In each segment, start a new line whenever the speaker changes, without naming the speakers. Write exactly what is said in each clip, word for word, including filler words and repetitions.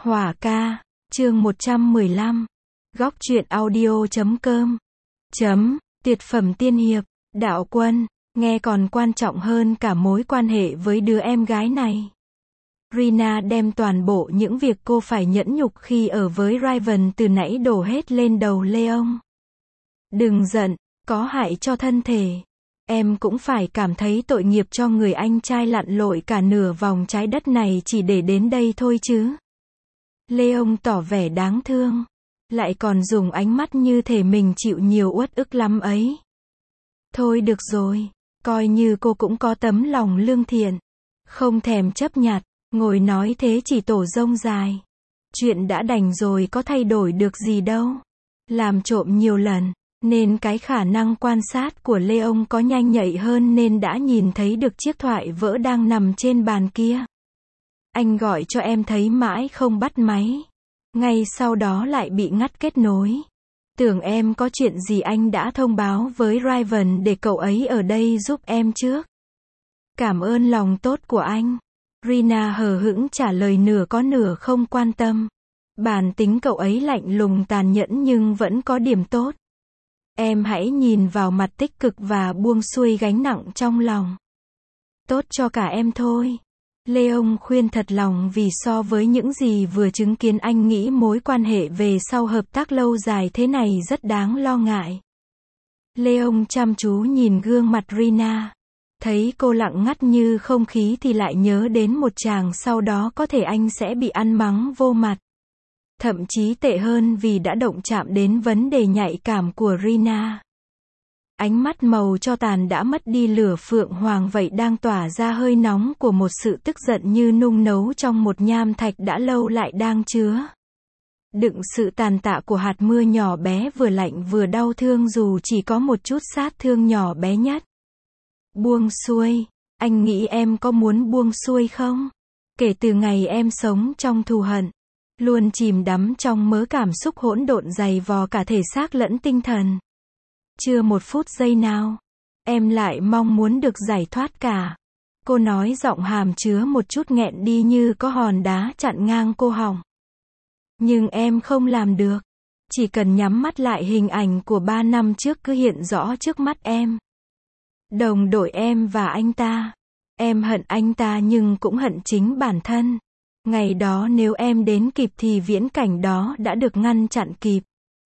Hỏa ca, chương một trăm mười lăm. Góc truyện audio chấm com. Chấm, tuyệt phẩm tiên hiệp, đạo quân, nghe còn quan trọng hơn cả mối quan hệ với đứa em gái này. Rina đem toàn bộ những việc cô phải nhẫn nhục khi ở với Raven từ nãy đổ hết lên đầu Leon. Đừng giận, có hại cho thân thể. Em cũng phải cảm thấy tội nghiệp cho người anh trai lặn lội cả nửa vòng trái đất này chỉ để đến đây thôi chứ. Leon tỏ vẻ đáng thương, lại còn dùng ánh mắt như thể mình chịu nhiều uất ức lắm ấy. Thôi được rồi, coi như cô cũng có tấm lòng lương thiện, không thèm chấp nhặt, ngồi nói thế chỉ tổ rông dài. Chuyện đã đành rồi có thay đổi được gì đâu. Làm trộm nhiều lần, nên cái khả năng quan sát của Leon có nhanh nhạy hơn nên đã nhìn thấy được chiếc thoại vỡ đang nằm trên bàn kia. Anh gọi cho em thấy mãi không bắt máy. Ngay sau đó lại bị ngắt kết nối. Tưởng em có chuyện gì anh đã thông báo với Raven để cậu ấy ở đây giúp em trước. Cảm ơn lòng tốt của anh. Rina hờ hững trả lời nửa có nửa không quan tâm. Bản tính cậu ấy lạnh lùng tàn nhẫn nhưng vẫn có điểm tốt. Em hãy nhìn vào mặt tích cực và buông xuôi gánh nặng trong lòng. Tốt cho cả em thôi. Leon khuyên thật lòng vì so với những gì vừa chứng kiến anh nghĩ mối quan hệ về sau hợp tác lâu dài thế này rất đáng lo ngại. Leon chăm chú nhìn gương mặt Rina. Thấy cô lặng ngắt như không khí thì lại nhớ đến một chàng sau đó có thể anh sẽ bị ăn mắng vô mặt. Thậm chí tệ hơn vì đã động chạm đến vấn đề nhạy cảm của Rina. Ánh mắt màu cho tàn đã mất đi lửa phượng hoàng vậy đang tỏa ra hơi nóng của một sự tức giận như nung nấu trong một nham thạch đã lâu lại đang chứa đựng sự tàn tạ của hạt mưa nhỏ bé vừa lạnh vừa đau thương dù chỉ có một chút sát thương nhỏ bé nhất. Buông xuôi, anh nghĩ em có muốn buông xuôi không? Kể từ ngày em sống trong thù hận, luôn chìm đắm trong mớ cảm xúc hỗn độn dày vò cả thể xác lẫn tinh thần. Chưa một phút giây nào, em lại mong muốn được giải thoát cả. Cô nói giọng hàm chứa một chút nghẹn đi như có hòn đá chặn ngang cô họng. Nhưng em không làm được. Chỉ cần nhắm mắt lại hình ảnh của ba năm trước cứ hiện rõ trước mắt em. Đồng đội em và anh ta. Em hận anh ta nhưng cũng hận chính bản thân. Ngày đó nếu em đến kịp thì viễn cảnh đó đã được ngăn chặn kịp.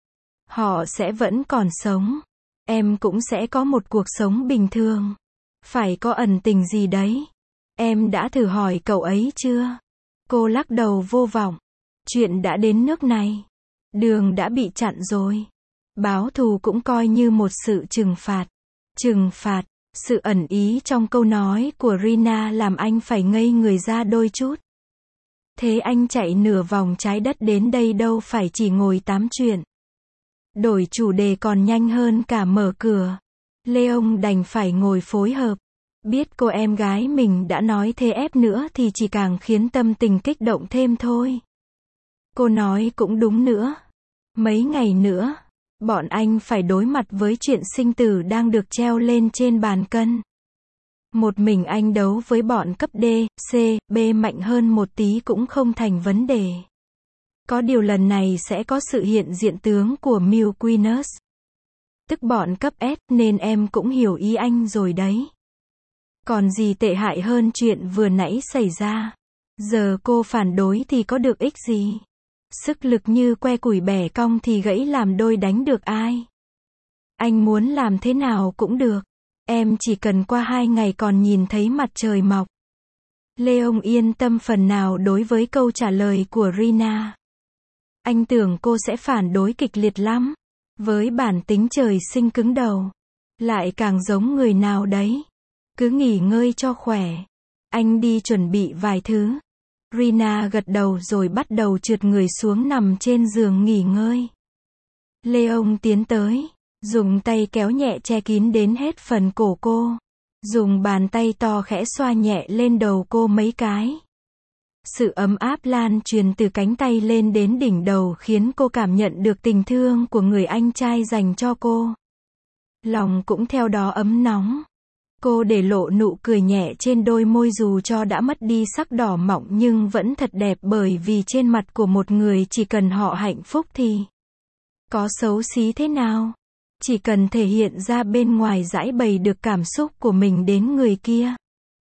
Họ sẽ vẫn còn sống. Em cũng sẽ có một cuộc sống bình thường. Phải có ẩn tình gì đấy. Em đã thử hỏi cậu ấy chưa? Cô lắc đầu vô vọng. Chuyện đã đến nước này. Đường đã bị chặn rồi. Báo thù cũng coi như một sự trừng phạt. Trừng phạt. Sự ẩn ý trong câu nói của Rina làm anh phải ngây người ra đôi chút. Thế anh chạy nửa vòng trái đất đến đây đâu phải chỉ ngồi tám chuyện. Đổi chủ đề còn nhanh hơn cả mở cửa. Leon đành phải ngồi phối hợp. Biết cô em gái mình đã nói thế ép nữa thì chỉ càng khiến tâm tình kích động thêm thôi. Cô nói cũng đúng nữa. Mấy ngày nữa, bọn anh phải đối mặt với chuyện sinh tử đang được treo lên trên bàn cân. Một mình anh đấu với bọn cấp D, C, B mạnh hơn một tí cũng không thành vấn đề. Có điều lần này sẽ có sự hiện diện tướng của Milquinus. Tức bọn cấp S nên em cũng hiểu ý anh rồi đấy. Còn gì tệ hại hơn chuyện vừa nãy xảy ra. Giờ cô phản đối thì có được ích gì? Sức lực như que củi bẻ cong thì gãy làm đôi đánh được ai? Anh muốn làm thế nào cũng được. Em chỉ cần qua hai ngày còn nhìn thấy mặt trời mọc. Leon yên tâm phần nào đối với câu trả lời của Rina. Anh tưởng cô sẽ phản đối kịch liệt lắm. Với bản tính trời sinh cứng đầu. Lại càng giống người nào đấy. Cứ nghỉ ngơi cho khỏe. Anh đi chuẩn bị vài thứ. Rina gật đầu rồi bắt đầu trượt người xuống nằm trên giường nghỉ ngơi. Leon tiến tới. Dùng tay kéo nhẹ che kín đến hết phần cổ cô. Dùng bàn tay to khẽ xoa nhẹ lên đầu cô mấy cái. Sự ấm áp lan truyền từ cánh tay lên đến đỉnh đầu khiến cô cảm nhận được tình thương của người anh trai dành cho cô. Lòng cũng theo đó ấm nóng. Cô để lộ nụ cười nhẹ trên đôi môi dù cho đã mất đi sắc đỏ mọng nhưng vẫn thật đẹp bởi vì trên mặt của một người chỉ cần họ hạnh phúc thì có xấu xí thế nào. Chỉ cần thể hiện ra bên ngoài giãi bày được cảm xúc của mình đến người kia.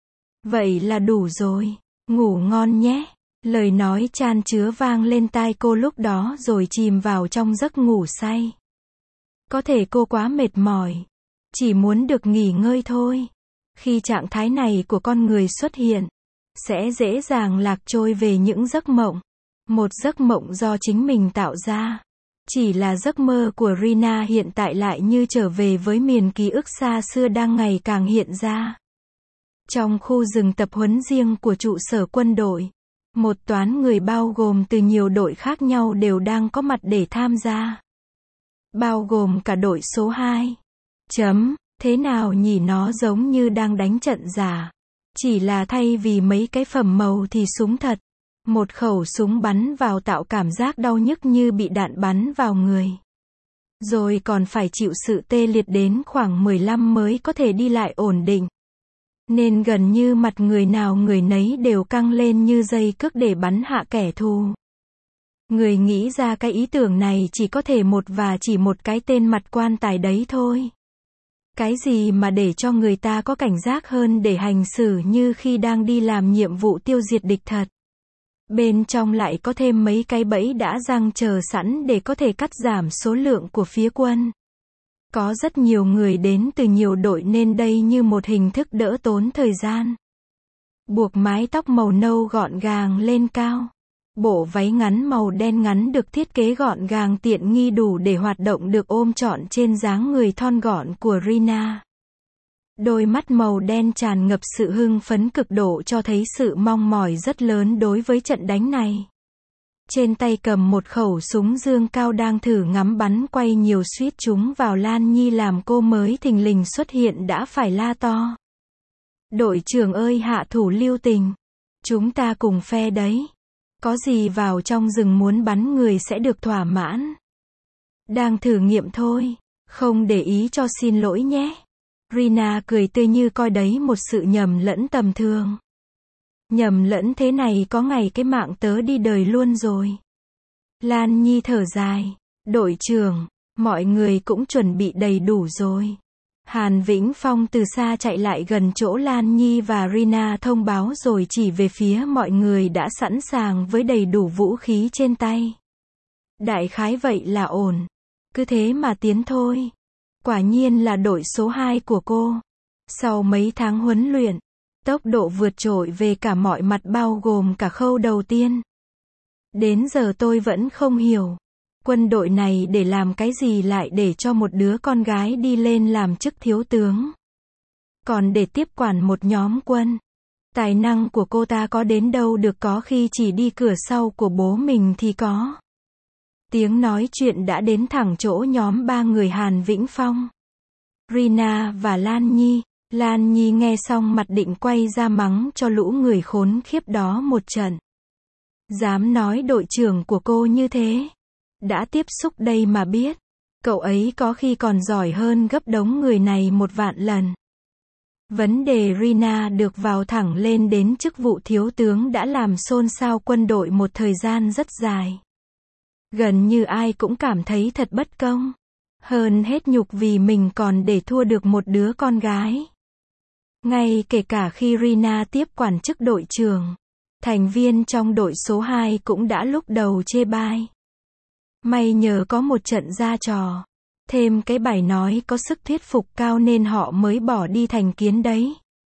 Vậy là đủ rồi. Ngủ ngon nhé. Lời nói chan chứa vang lên tai cô lúc đó rồi chìm vào trong giấc ngủ say. Có thể cô quá mệt mỏi. Chỉ muốn được nghỉ ngơi thôi. Khi trạng thái này của con người xuất hiện, sẽ dễ dàng lạc trôi về những giấc mộng. Một giấc mộng do chính mình tạo ra. Chỉ là giấc mơ của Rina hiện tại lại như trở về với miền ký ức xa xưa đang ngày càng hiện ra. Trong khu rừng tập huấn riêng của trụ sở quân đội, một toán người bao gồm từ nhiều đội khác nhau đều đang có mặt để tham gia. Bao gồm cả đội số hai. Chấm, thế nào nhỉ, nó giống như đang đánh trận giả. Chỉ là thay vì mấy cái phẩm màu thì súng thật. Một khẩu súng bắn vào tạo cảm giác đau nhức như bị đạn bắn vào người. Rồi còn phải chịu sự tê liệt đến khoảng mười lăm mới có thể đi lại ổn định. Nên gần như mặt người nào người nấy đều căng lên như dây cước để bắn hạ kẻ thù. Người nghĩ ra cái ý tưởng này chỉ có thể một và chỉ một cái tên mặt quan tài đấy thôi. Cái gì mà để cho người ta có cảnh giác hơn để hành xử như khi đang đi làm nhiệm vụ tiêu diệt địch thật. Bên trong lại có thêm mấy cái bẫy đã giăng chờ sẵn để có thể cắt giảm số lượng của phía quân. Có rất nhiều người đến từ nhiều đội nên đây như một hình thức đỡ tốn thời gian. Buộc mái tóc màu nâu gọn gàng lên cao. Bộ váy ngắn màu đen ngắn được thiết kế gọn gàng tiện nghi đủ để hoạt động được ôm trọn trên dáng người thon gọn của Rina. Đôi mắt màu đen tràn ngập sự hưng phấn cực độ cho thấy sự mong mỏi rất lớn đối với trận đánh này. Trên tay cầm một khẩu súng dương cao đang thử ngắm bắn quay nhiều suýt trúng vào Lan Nhi làm cô mới thình lình xuất hiện đã phải la to. Đội trưởng ơi, hạ thủ lưu tình. Chúng ta cùng phe đấy. Có gì vào trong rừng muốn bắn người sẽ được thỏa mãn. Đang thử nghiệm thôi. Không để ý cho xin lỗi nhé. Rina cười tươi như coi đấy một sự nhầm lẫn tầm thường. Nhầm lẫn thế này có ngày cái mạng tớ đi đời luôn rồi. Lan Nhi thở dài. Đội trưởng, mọi người cũng chuẩn bị đầy đủ rồi. Hàn Vĩnh Phong từ xa chạy lại gần chỗ Lan Nhi và Rina thông báo rồi chỉ về phía mọi người đã sẵn sàng với đầy đủ vũ khí trên tay. Đại khái vậy là ổn. Cứ thế mà tiến thôi. Quả nhiên là đội số hai của cô. Sau mấy tháng huấn luyện, tốc độ vượt trội về cả mọi mặt bao gồm cả khâu đầu tiên. Đến giờ tôi vẫn không hiểu. Quân đội này để làm cái gì lại để cho một đứa con gái đi lên làm chức thiếu tướng. Còn để tiếp quản một nhóm quân. Tài năng của cô ta có đến đâu được, có khi chỉ đi cửa sau của bố mình thì có. Tiếng nói chuyện đã đến thẳng chỗ nhóm ba người Hàn Vĩnh Phong, Rina và Lan Nhi. Lan Nhi nghe xong mặt định quay ra mắng cho lũ người khốn khiếp đó một trận. Dám nói đội trưởng của cô như thế. Đã tiếp xúc đây mà biết. Cậu ấy có khi còn giỏi hơn gấp đống người này một vạn lần. Vấn đề Rina được vào thẳng lên đến chức vụ thiếu tướng đã làm xôn xao quân đội một thời gian rất dài. Gần như ai cũng cảm thấy thật bất công. Hơn hết nhục vì mình còn để thua được một đứa con gái. Ngay kể cả khi Rina tiếp quản chức đội trưởng, thành viên trong đội số hai cũng đã lúc đầu chê bai. May nhờ có một trận ra trò, thêm cái bài nói có sức thuyết phục cao nên họ mới bỏ đi thành kiến đấy.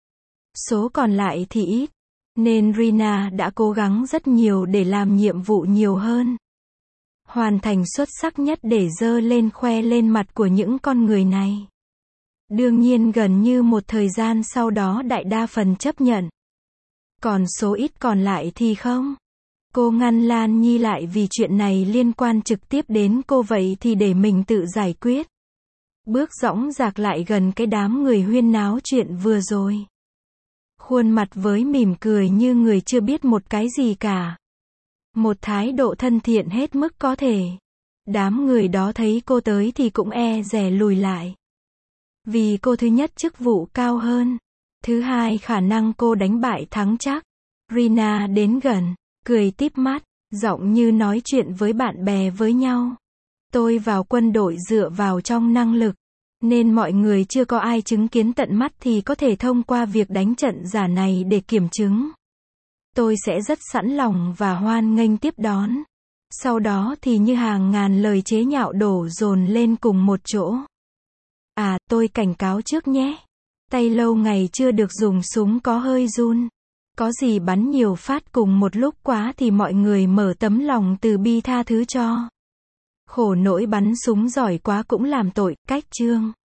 Số còn lại thì ít, nên Rina đã cố gắng rất nhiều để làm nhiệm vụ nhiều hơn. Hoàn thành xuất sắc nhất để dơ lên khoe lên mặt của những con người này. Đương nhiên gần như một thời gian sau đó đại đa phần chấp nhận. Còn số ít còn lại thì không. Cô ngăn Lan Nhi lại vì chuyện này liên quan trực tiếp đến cô, vậy thì để mình tự giải quyết. Bước dõng dạc lại gần cái đám người huyên náo chuyện vừa rồi. Khuôn mặt với mỉm cười như người chưa biết một cái gì cả. Một thái độ thân thiện hết mức có thể. Đám người đó thấy cô tới thì cũng e dè lùi lại. Vì cô thứ nhất chức vụ cao hơn. Thứ hai khả năng cô đánh bại thắng chắc. Rina đến gần, cười típ mắt, giọng như nói chuyện với bạn bè với nhau. Tôi vào quân đội dựa vào trong năng lực, nên mọi người chưa có ai chứng kiến tận mắt thì có thể thông qua việc đánh trận giả này để kiểm chứng. Tôi sẽ rất sẵn lòng và hoan nghênh tiếp đón. Sau đó thì như hàng ngàn lời chế nhạo đổ dồn lên cùng một chỗ. À, tôi cảnh cáo trước nhé. Tay lâu ngày chưa được dùng súng có hơi run. Có gì bắn nhiều phát cùng một lúc quá thì mọi người mở tấm lòng từ bi tha thứ cho. Khổ nỗi bắn súng giỏi quá cũng làm tội, cách chương.